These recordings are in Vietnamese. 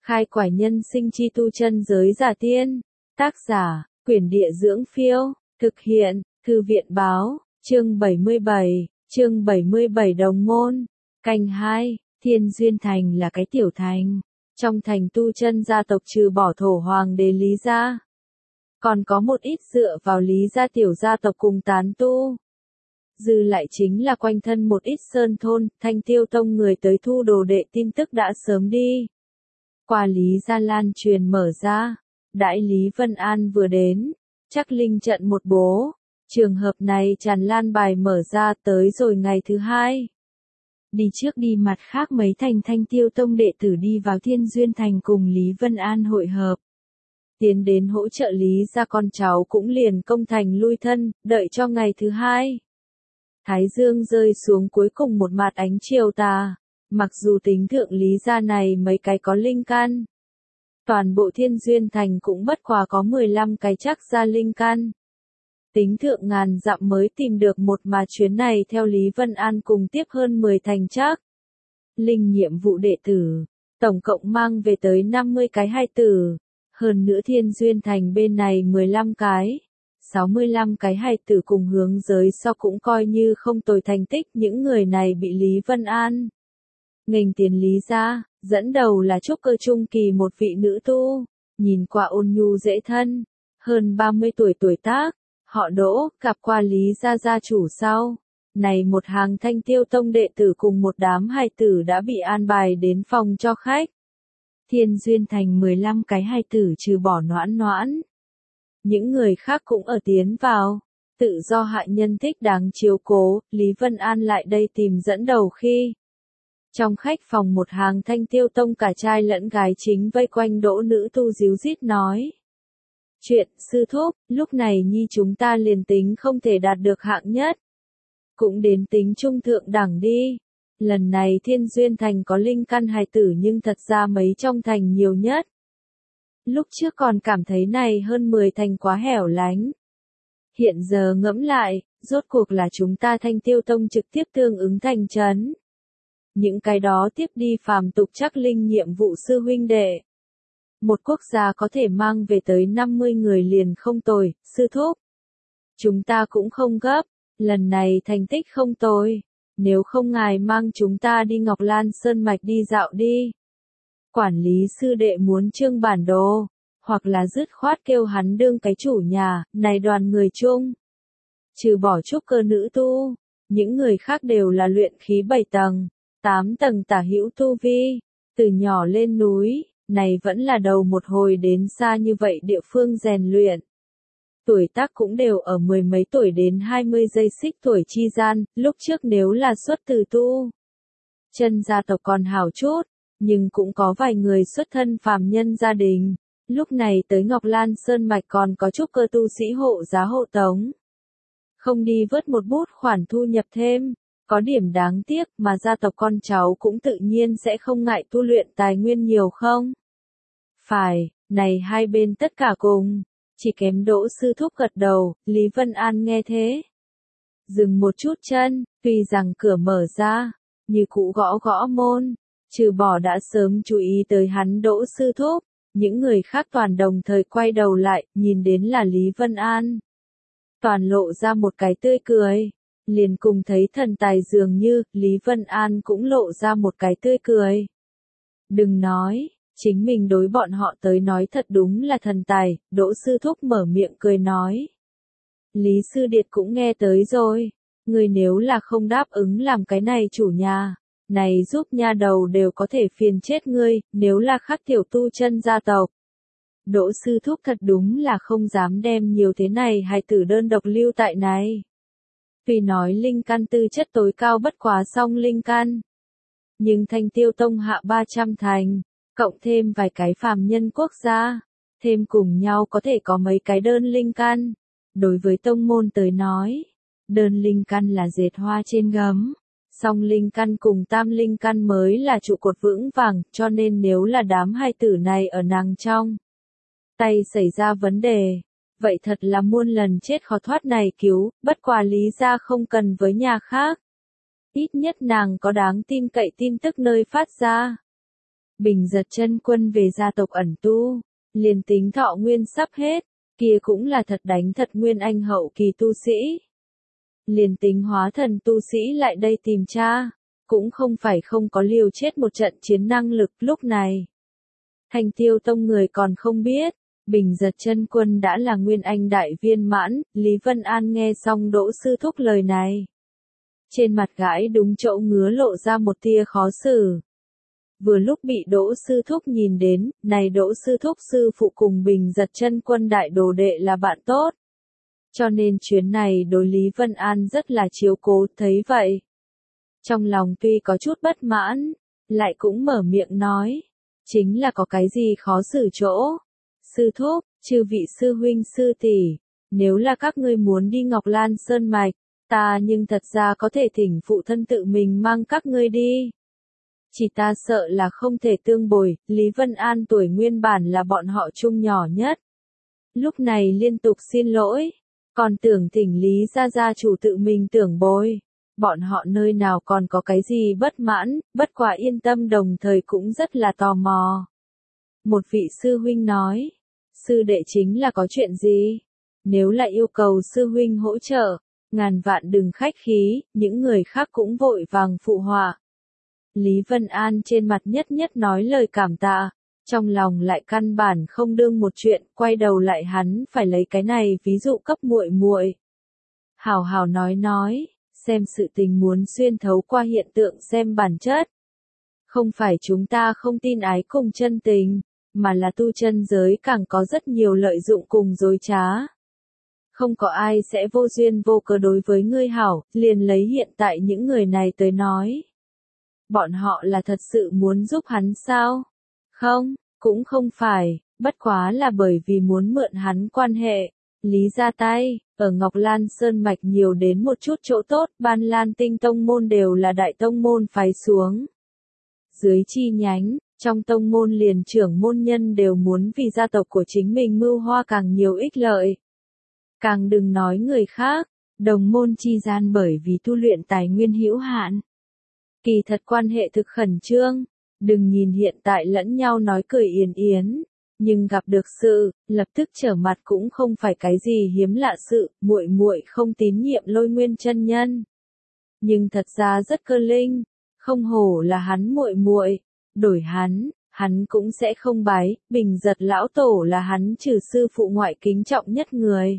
Khai quải nhân sinh chi tu chân giới giả tiên. Tác giả, Quyển Địa Dưỡng Phiêu. Thực hiện, Thư viện Báo. Chương 77 Đồng Môn. Canh 2, Thiên Duyên Thành là cái tiểu thành. Trong thành tu chân gia tộc trừ bỏ thổ hoàng đế Lý gia, còn có một ít dựa vào Lý gia tiểu gia tộc cùng tán tu. Dư lại chính là quanh thân một ít sơn thôn. Thanh Tiêu Tông người tới thu đồ đệ tin tức đã sớm đi qua Lý gia lan truyền mở ra. Đãi Lý Vân An vừa đến, chắc linh trận một bố. Trường hợp này tràn lan bài mở ra tới rồi ngày thứ hai. Đi trước đi mặt khác mấy thành Thanh Tiêu Tông đệ tử đi vào Thiên Duyên Thành cùng Lý Vân An hội hợp. Tiến đến hỗ trợ Lý gia con cháu cũng liền công thành lui thân, đợi cho ngày thứ hai. Thái dương rơi xuống cuối cùng một mạt ánh chiều tà. Mặc dù tính thượng Lý gia này mấy cái có linh căn, toàn bộ Thiên Duyên Thành cũng bất quá có 15 cái chắc ra linh căn. Tính thượng ngàn dặm mới tìm được một mà chuyến này theo Lý Vân An cùng tiếp hơn 10 thành chắc linh nhiệm vụ đệ tử, tổng cộng mang về tới 50 cái hài tử. Hơn nữa Thiên Duyên Thành bên này 15 cái, 65 cái hài tử cùng hướng giới so cũng coi như không tồi thành tích. Những người này bị Lý Vân An nghênh tiến Lý gia, dẫn đầu là trúc cơ trung kỳ một vị nữ tu, nhìn qua ôn nhu dễ thân, hơn 30 tuổi tuổi tác, họ Đỗ. Gặp qua Lý gia gia chủ sau, này một hàng Thanh Tiêu Tông đệ tử cùng một đám hài tử đã bị an bài đến phòng cho khách. Thiên Duyên Thành 15 cái hài tử trừ bỏ Noãn Noãn, những người khác cũng ở tiến vào. Tự do hạ nhân thích đáng chiếu cố, Lý Vân An lại đây tìm dẫn đầu khi trong khách phòng một hàng Thanh Tiêu Tông cả trai lẫn gái chính vây quanh Đỗ nữ tu díu dít nói chuyện. Sư thúc, lúc này nhi chúng ta liền tính không thể đạt được hạng nhất, cũng đến tính trung thượng đẳng đi. Lần này Thiên Duyên Thành có linh căn hài tử nhưng thật ra mấy trong thành nhiều nhất. Lúc trước còn cảm thấy này hơn 10 thành quá hẻo lánh. Hiện giờ ngẫm lại, rốt cuộc là chúng ta Thanh Tiêu Tông trực tiếp tương ứng thành trấn. Những cái đó tiếp đi phàm tục chắc linh nhiệm vụ sư huynh đệ. Một quốc gia có thể mang về tới 50 người liền không tồi. Sư thúc, chúng ta cũng không gấp, lần này thành tích không tồi. Nếu không ngài mang chúng ta đi Ngọc Lan Sơn Mạch đi dạo đi. Quản lý sư đệ muốn trương bản đồ, hoặc là dứt khoát kêu hắn đương cái chủ nhà. Này đoàn người chung, trừ bỏ trúc cơ nữ tu, những người khác đều là luyện khí 7 tầng, 8 tầng tả hữu tu vi. Từ nhỏ lên núi, này vẫn là đầu một hồi đến xa như vậy địa phương rèn luyện. Tuổi tác cũng đều ở 10 mấy tuổi đến 20 giây xích tuổi chi gian. Lúc trước nếu là xuất từ tu chân gia tộc còn hảo chút, nhưng cũng có vài người xuất thân phàm nhân gia đình. Lúc này tới Ngọc Lan Sơn Mạch còn có trúc cơ tu sĩ hộ giá hộ tống. Không đi vớt một bút khoản thu nhập thêm, có điểm đáng tiếc. Mà gia tộc con cháu cũng tự nhiên sẽ không ngại tu luyện, tài nguyên nhiều không? Phải, này hai bên tất cả cùng. Chỉ kém Đỗ sư thúc gật đầu. Lý Vân An nghe thế, dừng một chút chân, tuy rằng cửa mở ra, như cũ gõ gõ môn. Trừ bỏ đã sớm chú ý tới hắn Đỗ sư thúc, những người khác toàn đồng thời quay đầu lại, nhìn đến là Lý Vân An. Toàn lộ ra một cái tươi cười, liền cùng thấy thần tài dường như. Lý Vân An cũng lộ ra một cái tươi cười. Đừng nói, chính mình đối bọn họ tới nói thật đúng là thần tài. Đỗ sư thúc mở miệng cười nói. Lý sư điệt cũng nghe tới rồi, người nếu là không đáp ứng làm cái này chủ nhà, này giúp nha đầu đều có thể phiền chết ngươi. Nếu là khác tiểu tu chân gia tộc, Đỗ sư thúc thật đúng là không dám đem nhiều thế này hài tử đơn độc lưu tại này. Tuy nói linh căn tư chất tối cao bất quá song linh căn, nhưng Thanh Tiêu Tông hạ 300 thành, cộng thêm vài cái phàm nhân quốc gia, thêm cùng nhau có thể có mấy cái đơn linh căn. Đối với tông môn tới nói, đơn linh căn là dệt hoa trên gấm, song linh căn cùng tam linh căn mới là trụ cột vững vàng. Cho nên nếu là đám hài tử này ở nàng trong tay xảy ra vấn đề, vậy thật là muôn lần chết khó thoát này cứu. Bất quá Lý gia không cần với nhà khác, ít nhất nàng có đáng tin cậy tin tức nơi phát ra. Bình Giật Chân Quân về gia tộc ẩn tu, liền tính thọ nguyên sắp hết, kia cũng là thật đánh thật nguyên anh hậu kỳ tu sĩ. Liền tính hóa thần tu sĩ lại đây tìm cha, cũng không phải không có liều chết một trận chiến năng lực lúc này. Thanh Tiêu Tông người còn không biết, Bình Giật Chân Quân đã là nguyên anh đại viên mãn, Lý Vân An nghe xong Đỗ sư thúc lời này. Trên mặt gãi đúng chỗ ngứa lộ ra một tia khó xử. Vừa lúc bị Đỗ sư thúc nhìn đến, này Đỗ sư thúc sư phụ cùng Bình Giật Chân Quân đại đồ đệ là bạn tốt. Cho nên chuyến này đối Lý Vân An rất là chiếu cố, thấy vậy. Trong lòng tuy có chút bất mãn, lại cũng mở miệng nói. Chính là có cái gì khó xử chỗ. Sư thúc, chư vị sư huynh sư tỷ, nếu là các ngươi muốn đi Ngọc Lan Sơn Mạch, ta nhưng thật ra có thể thỉnh phụ thân tự mình mang các ngươi đi. Chỉ ta sợ là không thể tương bồi, Lý Vân An tuổi nguyên bản là bọn họ chung nhỏ nhất. Lúc này liên tục xin lỗi, còn tưởng thỉnh Lý gia chủ tự mình tưởng bồi. Bọn họ nơi nào còn có cái gì bất mãn, bất quá yên tâm đồng thời cũng rất là tò mò. Một vị sư huynh nói, sư đệ chính là có chuyện gì? Nếu là yêu cầu sư huynh hỗ trợ, ngàn vạn đừng khách khí, những người khác cũng vội vàng phụ họa. Lý Vân An trên mặt nhất nhất nói lời cảm tạ, trong lòng lại căn bản không đương một chuyện, quay đầu lại hắn phải lấy cái này ví dụ cấp muội muội. Hảo hảo nói. Xem sự tình muốn xuyên thấu qua hiện tượng xem bản chất. Không phải chúng ta không tin ái cùng chân tình, mà là tu chân giới càng có rất nhiều lợi dụng cùng dối trá. Không có ai sẽ vô duyên vô cớ đối với ngươi hảo, liền lấy hiện tại những người này tới nói. Bọn họ là thật sự muốn giúp hắn sao? Không, cũng không phải, bất quá là bởi vì muốn mượn hắn quan hệ. Lý ra tay, ở Ngọc Lan Sơn Mạch nhiều đến một chút chỗ tốt, Ban Lan Tinh tông môn đều là đại tông môn phái xuống. Dưới chi nhánh, trong tông môn liền trưởng môn nhân đều muốn vì gia tộc của chính mình mưu hoa càng nhiều ích lợi. Càng đừng nói người khác, đồng môn chi gian bởi vì tu luyện tài nguyên hữu hạn. Kỳ thật quan hệ thực khẩn trương, đừng nhìn hiện tại lẫn nhau nói cười yến yến. Nhưng gặp được sự, lập tức trở mặt cũng không phải cái gì hiếm lạ sự, muội muội không tín nhiệm Lôi Nguyên chân nhân. Nhưng thật ra rất cơ linh, không hổ là hắn muội muội, đổi hắn cũng sẽ không bái, Bình Giật lão tổ là hắn trừ sư phụ ngoại kính trọng nhất người.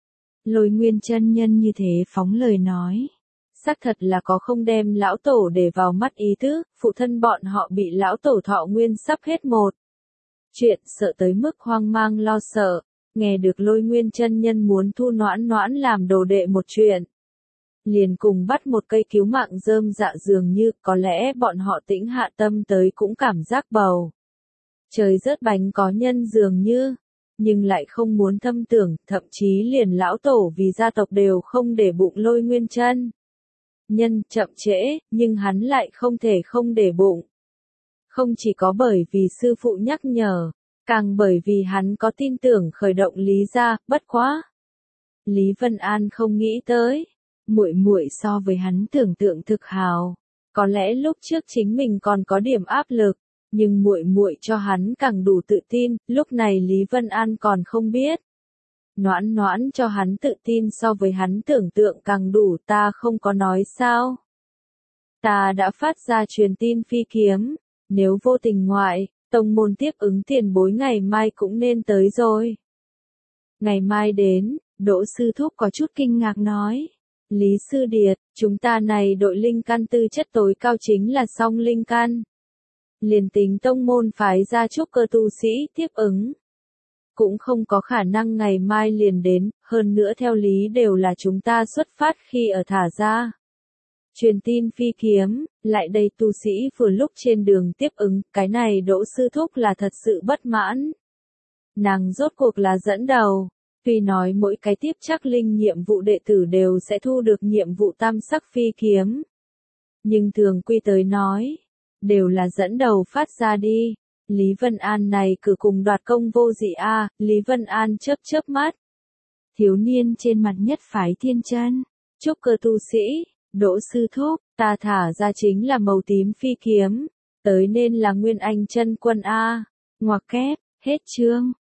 Lôi Nguyên chân nhân như thế phóng lời nói. Xác thật là có không đem lão tổ để vào mắt ý tứ, phụ thân bọn họ bị lão tổ thọ nguyên sắp hết một. Chuyện sợ tới mức hoang mang lo sợ, nghe được Lôi Nguyên chân nhân muốn thu Noãn Noãn làm đồ đệ một chuyện. Liền cùng bắt một cây cứu mạng rơm dạ dường như có lẽ bọn họ tĩnh hạ tâm tới cũng cảm giác bầu. Trời rớt bánh có nhân dường như, nhưng lại không muốn thâm tưởng, thậm chí liền lão tổ vì gia tộc đều không để bụng Lôi Nguyên chân nhân chậm trễ, nhưng hắn lại không thể không để bụng. Không chỉ có bởi vì sư phụ nhắc nhở, càng bởi vì hắn có tin tưởng khởi động Lý gia, bất quá. Lý Vân An không nghĩ tới, muội muội so với hắn tưởng tượng thực hào, có lẽ lúc trước chính mình còn có điểm áp lực, nhưng muội muội cho hắn càng đủ tự tin, lúc này Lý Vân An còn không biết. Noãn Noãn cho hắn tự tin so với hắn tưởng tượng càng đủ, ta không có nói sao. Ta đã phát ra truyền tin phi kiếm. Nếu vô tình ngoại, tông môn tiếp ứng tiền bối ngày mai cũng nên tới rồi. Ngày mai đến, Đỗ sư thúc có chút kinh ngạc nói. Lý sư điệt, chúng ta này đội linh căn tư chất tối cao chính là song linh căn. Liền tính tông môn phái ra trúc cơ tu sĩ tiếp ứng. Cũng không có khả năng ngày mai liền đến, hơn nữa theo lý đều là chúng ta xuất phát khi ở thả ra. Truyền tin phi kiếm, lại đây tu sĩ vừa lúc trên đường tiếp ứng, cái này Đỗ sư thúc là thật sự bất mãn. Nàng rốt cuộc là dẫn đầu, tuy nói mỗi cái tiếp chắc linh nhiệm vụ đệ tử đều sẽ thu được nhiệm vụ tam sắc phi kiếm. Nhưng thường quy tới nói, đều là dẫn đầu phát ra đi. Lý Vân An này cử cùng đoạt công vô dị a, Lý Vân An chớp mắt. Thiếu niên trên mặt nhất phái thiên chân, trúc cơ tu sĩ. Đỗ sư thúc, ta thả ra chính là màu tím phi kiếm, tới nên là Nguyên Anh chân quân a. Ngoặc kép, hết chương.